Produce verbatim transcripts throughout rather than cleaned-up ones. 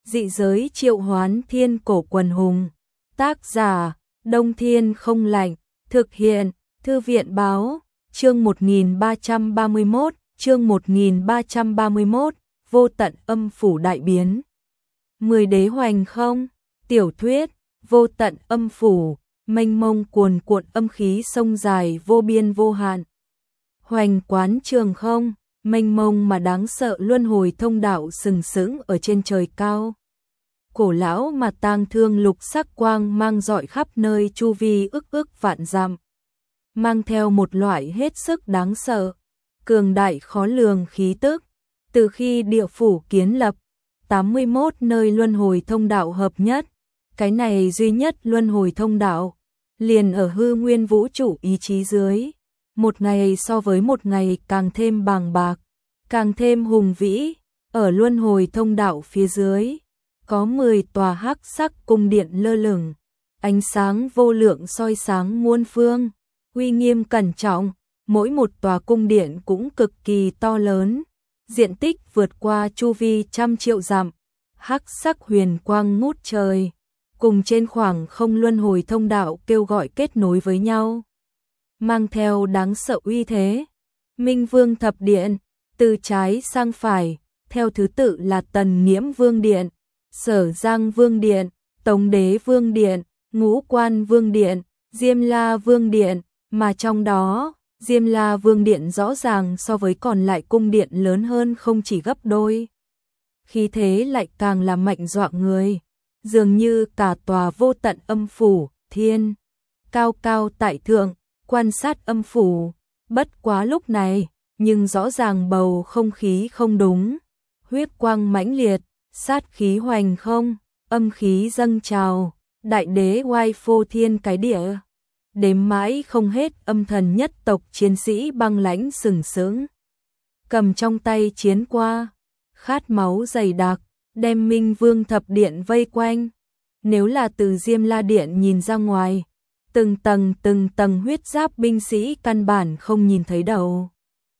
Dị giới triệu hoán thiên cổ quần hùng. Tác giả, Đông Thiên Không Lạnh. Thực hiện, Thư viện Báo. Chương một nghìn ba trăm ba mươi mốt, chương một nghìn ba trăm ba mươi mốt, vô tận âm phủ đại biến. Mười đế hoành không? Tiểu thuyết, vô tận âm phủ, mênh mông cuồn cuộn âm khí sông dài vô biên vô hạn. Hoành quán trường không, mênh mông mà đáng sợ luân hồi thông đạo sừng sững ở trên trời cao. Cổ lão mà tang thương lục sắc quang mang rọi khắp nơi chu vi ức ức vạn dặm, mang theo một loại hết sức đáng sợ, cường đại khó lường khí tức. Từ khi địa phủ kiến lập, tám mươi mốt nơi luân hồi thông đạo hợp nhất, cái này duy nhất luân hồi thông đạo, liền ở hư nguyên vũ trụ ý chí dưới, một ngày so với một ngày càng thêm bàng bạc, càng thêm hùng vĩ. Ở luân hồi thông đạo phía dưới, có mười tòa hắc sắc cung điện lơ lửng, ánh sáng vô lượng soi sáng muôn phương, uy nghiêm cẩn trọng, mỗi một tòa cung điện cũng cực kỳ to lớn, diện tích vượt qua chu vi trăm triệu dặm, hắc sắc huyền quang ngút trời, cùng trên khoảng không luân hồi thông đạo kêu gọi kết nối với nhau, mang theo đáng sợ uy thế. Minh Vương Thập Điện, từ trái sang phải, theo thứ tự là Tần Nghiễm Vương Điện, Sở Giang Vương Điện, Tống Đế Vương Điện, Ngũ Quan Vương Điện, Diêm La Vương Điện, mà trong đó, Diêm La Vương Điện rõ ràng so với còn lại cung điện lớn hơn không chỉ gấp đôi. Khí thế lại càng là mạnh dọa người, dường như cả tòa vô tận âm phủ, thiên, cao cao tại thượng, quan sát âm phủ. Bất quá lúc này, nhưng rõ ràng bầu không khí không đúng, huyết quang mãnh liệt, sát khí hoành không, âm khí dâng trào, đại đế oai phô thiên cái địa. Đếm mãi không hết âm thần nhất tộc chiến sĩ băng lãnh sừng sững, cầm trong tay chiến qua, khát máu dày đặc, đem Minh Vương Thập Điện vây quanh. Nếu là từ Diêm La Điện nhìn ra ngoài, từng tầng từng tầng huyết giáp binh sĩ căn bản không nhìn thấy đầu.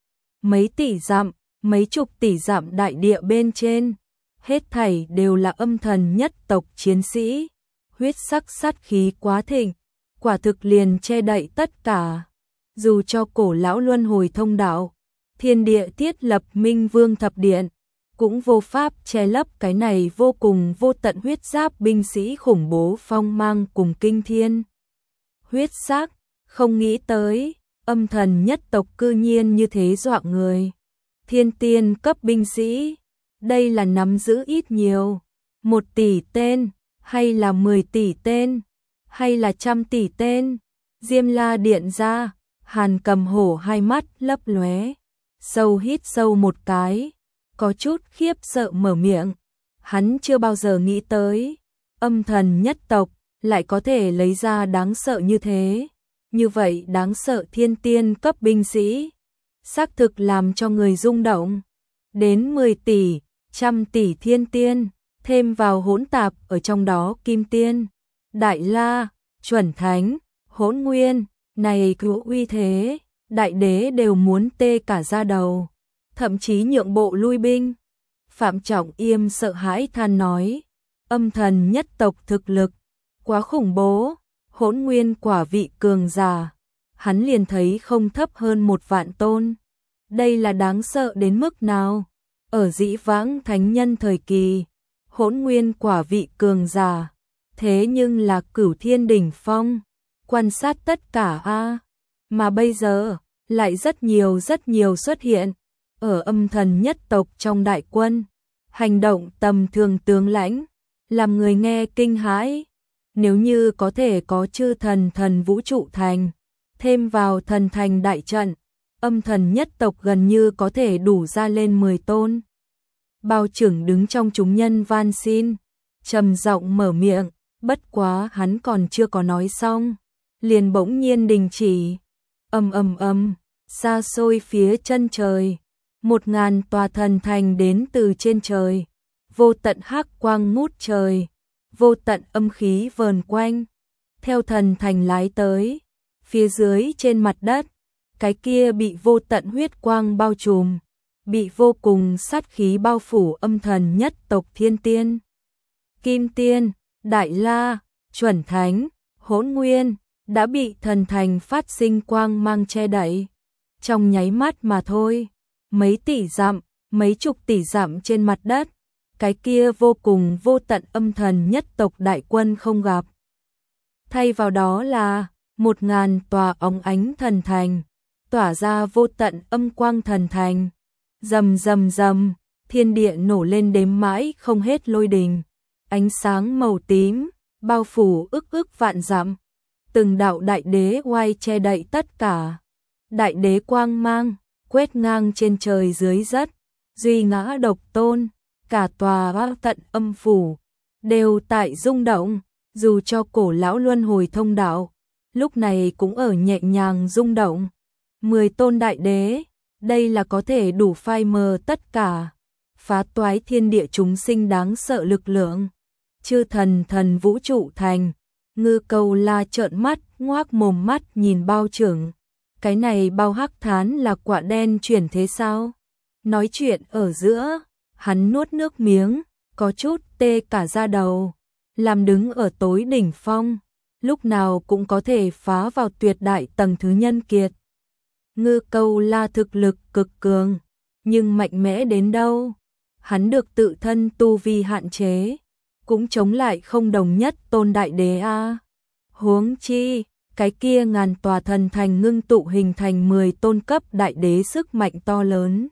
Mấy tỷ dặm, mấy chục tỷ dặm đại địa bên trên, hết thảy đều là âm thần nhất tộc chiến sĩ, huyết sắc sát khí quá thịnh, quả thực liền che đậy tất cả. Dù cho cổ lão luân hồi thông đạo, thiên địa thiết lập Minh Vương Thập Điện, cũng vô pháp che lấp cái này vô cùng vô tận huyết giáp binh sĩ khủng bố phong mang cùng kinh thiên. Huyết sắc, không nghĩ tới, âm thần nhất tộc cư nhiên như thế dọa người. Thiên tiên cấp binh sĩ, đây là nắm giữ ít nhiều, một tỷ tên, hay là mười tỷ tên, hay là trăm tỷ tên. Diêm La Điện ra, Hàn Cầm Hổ hai mắt lấp lóe, sâu hít sâu một cái, có chút khiếp sợ mở miệng. Hắn chưa bao giờ nghĩ tới, âm thần nhất tộc lại có thể lấy ra đáng sợ như thế. Như vậy đáng sợ thiên tiên cấp binh sĩ, xác thực làm cho người rung động. Đến mười tỷ, trăm tỷ thiên tiên, thêm vào hỗn tạp ở trong đó kim tiên, đại la, chuẩn thánh, hỗn nguyên, này cứu uy thế, đại đế đều muốn tê cả da đầu, thậm chí nhượng bộ lui binh. Phạm Trọng Yêm sợ hãi than nói, âm thần nhất tộc thực lực quá khủng bố, hỗn nguyên quả vị cường giả, hắn liền thấy không thấp hơn một vạn tôn. Đây là đáng sợ đến mức nào? Ở dĩ vãng thánh nhân thời kỳ, hỗn nguyên quả vị cường giả, thế nhưng là cửu thiên đỉnh phong, quan sát tất cả a, mà bây giờ lại rất nhiều rất nhiều xuất hiện ở âm thần nhất tộc trong đại quân, hành động tầm thường tướng lãnh, làm người nghe kinh hãi. Nếu như có thể có chư thần thần vũ trụ thành, thêm vào thần thành đại trận, âm thần nhất tộc gần như có thể đủ ra lên mười tôn. Bao trưởng đứng trong chúng nhân van xin, trầm giọng mở miệng, bất quá hắn còn chưa có nói xong, liền bỗng nhiên đình chỉ. Ầm ầm ầm, xa xôi phía chân trời, một ngàn tòa thần thành đến từ trên trời, vô tận hắc quang ngút trời, vô tận âm khí vờn quanh, theo thần thành lái tới. Phía dưới trên mặt đất, cái kia bị vô tận huyết quang bao trùm, bị vô cùng sát khí bao phủ âm thần nhất tộc thiên tiên, Kim Tiên, Đại La, Chuẩn Thánh, Hỗn Nguyên, đã bị thần thành phát sinh quang mang che đậy. Trong nháy mắt mà thôi, mấy tỷ dặm, mấy chục tỷ dặm trên mặt đất, cái kia vô cùng vô tận âm thần nhất tộc đại quân không gặp. Thay vào đó là một ngàn tòa óng ánh thần thành, tỏa ra vô tận âm quang thần thành. Rầm rầm rầm, thiên địa nổ lên đếm mãi không hết lôi đình, ánh sáng màu tím bao phủ ức ức vạn dặm, từng đạo đại đế oai che đậy tất cả. Đại đế quang mang quét ngang trên trời dưới đất, duy ngã độc tôn, cả tòa bao tận âm phủ đều tại rung động, dù cho cổ lão luân hồi thông đạo lúc này cũng ở nhẹ nhàng rung động. Mười tôn đại đế, đây là có thể đủ phai mờ tất cả, phá toái thiên địa chúng sinh đáng sợ lực lượng. Chư thần thần vũ trụ thành, Ngư Câu La trợn mắt, ngoác mồm mắt nhìn Bao Trưởng. Cái này Bao Hắc Thán là quả đen chuyển thế sao? Nói chuyện ở giữa, hắn nuốt nước miếng, có chút tê cả da đầu. Làm đứng ở tối đỉnh phong, lúc nào cũng có thể phá vào tuyệt đại tầng thứ nhân kiệt. Ngư Câu La thực lực cực cường, nhưng mạnh mẽ đến đâu? Hắn được tự thân tu vi hạn chế, cũng chống lại không đồng nhất tôn đại đế a. Huống chi, cái kia ngàn tòa thần thành ngưng tụ hình thành mười tôn cấp đại đế sức mạnh to lớn.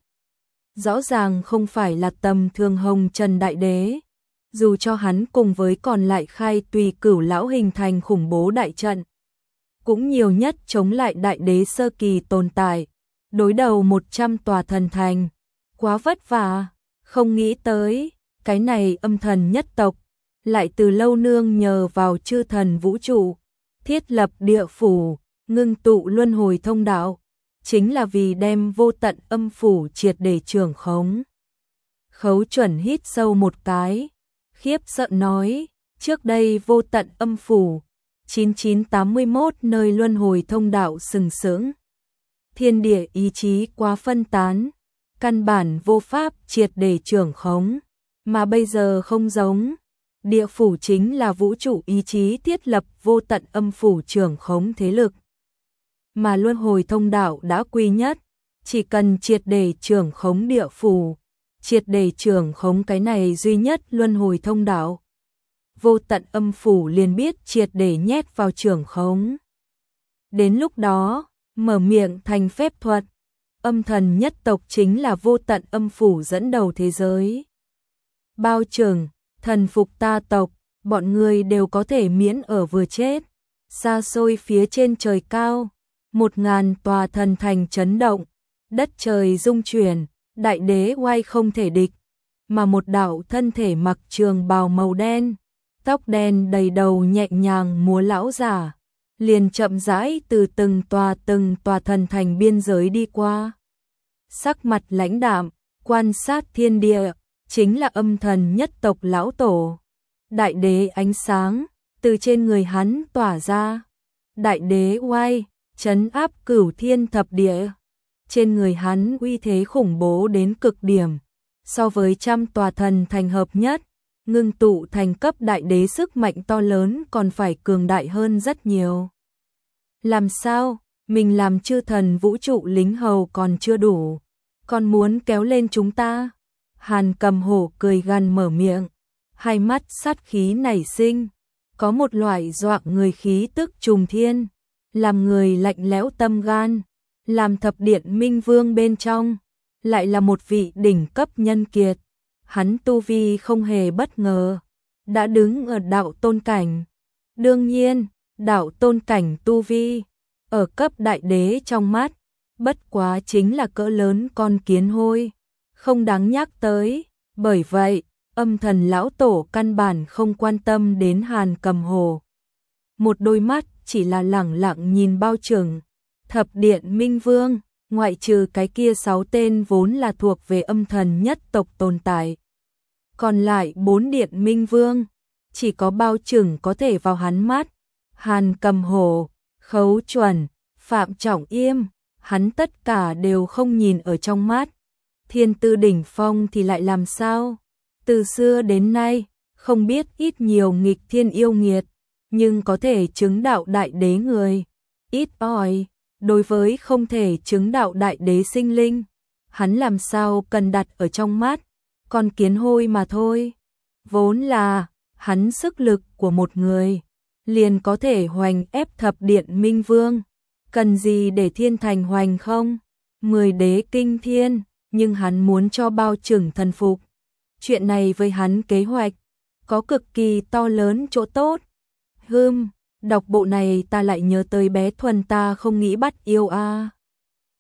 Rõ ràng không phải là tầm thường hồng trần đại đế, dù cho hắn cùng với còn lại khai tùy cửu lão hình thành khủng bố đại trận, cũng nhiều nhất chống lại đại đế sơ kỳ tồn tại, đối đầu một trăm tòa thần thành, quá vất vả. Không nghĩ tới, cái này âm thần nhất tộc, lại từ lâu nương nhờ vào chư thần vũ trụ, thiết lập địa phủ, ngưng tụ luân hồi thông đạo, chính là vì đem vô tận âm phủ triệt để trưởng khống. Khấu Chuẩn hít sâu một cái, khiếp sợ nói, trước đây vô tận âm phủ, chín chín tám mươi mốt nơi luân hồi thông đạo sừng sững. Thiên địa ý chí quá phân tán, căn bản vô pháp triệt để trưởng khống, mà bây giờ không giống. Địa phủ chính là vũ trụ ý chí thiết lập vô tận âm phủ trưởng khống thế lực. Mà luân hồi thông đạo đã quy nhất, chỉ cần triệt để trưởng khống địa phủ, triệt để trưởng khống cái này duy nhất luân hồi thông đạo, vô tận âm phủ liền biết triệt để nhét vào trưởng khống. Đến lúc đó, mở miệng thành phép thuật, âm thần nhất tộc chính là vô tận âm phủ dẫn đầu thế giới. Bao Trưởng, thần phục ta tộc, bọn người đều có thể miễn ở vừa chết. Xa xôi phía trên trời cao, một ngàn tòa thần thành chấn động, đất trời rung chuyển, đại đế oai không thể địch, mà một đạo thân thể mặc trường bào màu đen, tóc đen đầy đầu nhẹ nhàng múa lão giả, liền chậm rãi từ từng tòa từng tòa thần thành biên giới đi qua. Sắc mặt lãnh đạm, quan sát thiên địa, chính là âm thần nhất tộc lão tổ. Đại đế ánh sáng, từ trên người hắn tỏa ra. Đại đế oai, trấn áp cửu thiên thập địa. Trên người hắn uy thế khủng bố đến cực điểm. So với trăm tòa thần thành hợp nhất, ngưng tụ thành cấp đại đế sức mạnh to lớn còn phải cường đại hơn rất nhiều. Làm sao, mình làm chư thần vũ trụ lính hầu còn chưa đủ, còn muốn kéo lên chúng ta? Hàn Cầm Hổ cười gằn mở miệng, hai mắt sát khí nảy sinh, có một loại dọa người khí tức trùng thiên, làm người lạnh lẽo tâm gan, làm thập điện minh vương bên trong, lại là một vị đỉnh cấp nhân kiệt. Hắn tu vi không hề bất ngờ, đã đứng ở đạo tôn cảnh. Đương nhiên, đạo tôn cảnh tu vi, ở cấp đại đế trong mắt, bất quá chính là cỡ lớn con kiến hôi, không đáng nhắc tới. Bởi vậy, âm thần lão tổ căn bản không quan tâm đến Hàn Cầm Hổ. Một đôi mắt chỉ là lẳng lặng nhìn Bao Trưởng, thập điện minh vương, ngoại trừ cái kia sáu tên vốn là thuộc về âm thần nhất tộc tồn tại. Còn lại bốn điện minh vương, chỉ có Bao Trưởng có thể vào hắn mắt. Hàn Cầm Hổ, Khấu Chuẩn, Phạm Trọng Yêm, hắn tất cả đều không nhìn ở trong mắt. Thiên tư đỉnh phong thì lại làm sao? Từ xưa đến nay, không biết ít nhiều nghịch thiên yêu nghiệt, nhưng có thể chứng đạo đại đế người, ít ỏi, đối với không thể chứng đạo đại đế sinh linh, hắn làm sao cần đặt ở trong mắt, con kiến hôi mà thôi. Vốn là, hắn sức lực của một người, liền có thể hoành ép thập điện minh vương, cần gì để thiên thành hoành không? Mười đế kinh thiên, nhưng hắn muốn cho bao trưởng thần phục. Chuyện này với hắn kế hoạch, có cực kỳ to lớn chỗ tốt. Hừm, đọc bộ này ta lại nhớ tới bé Thuần ta không nghĩ bắt yêu a. À.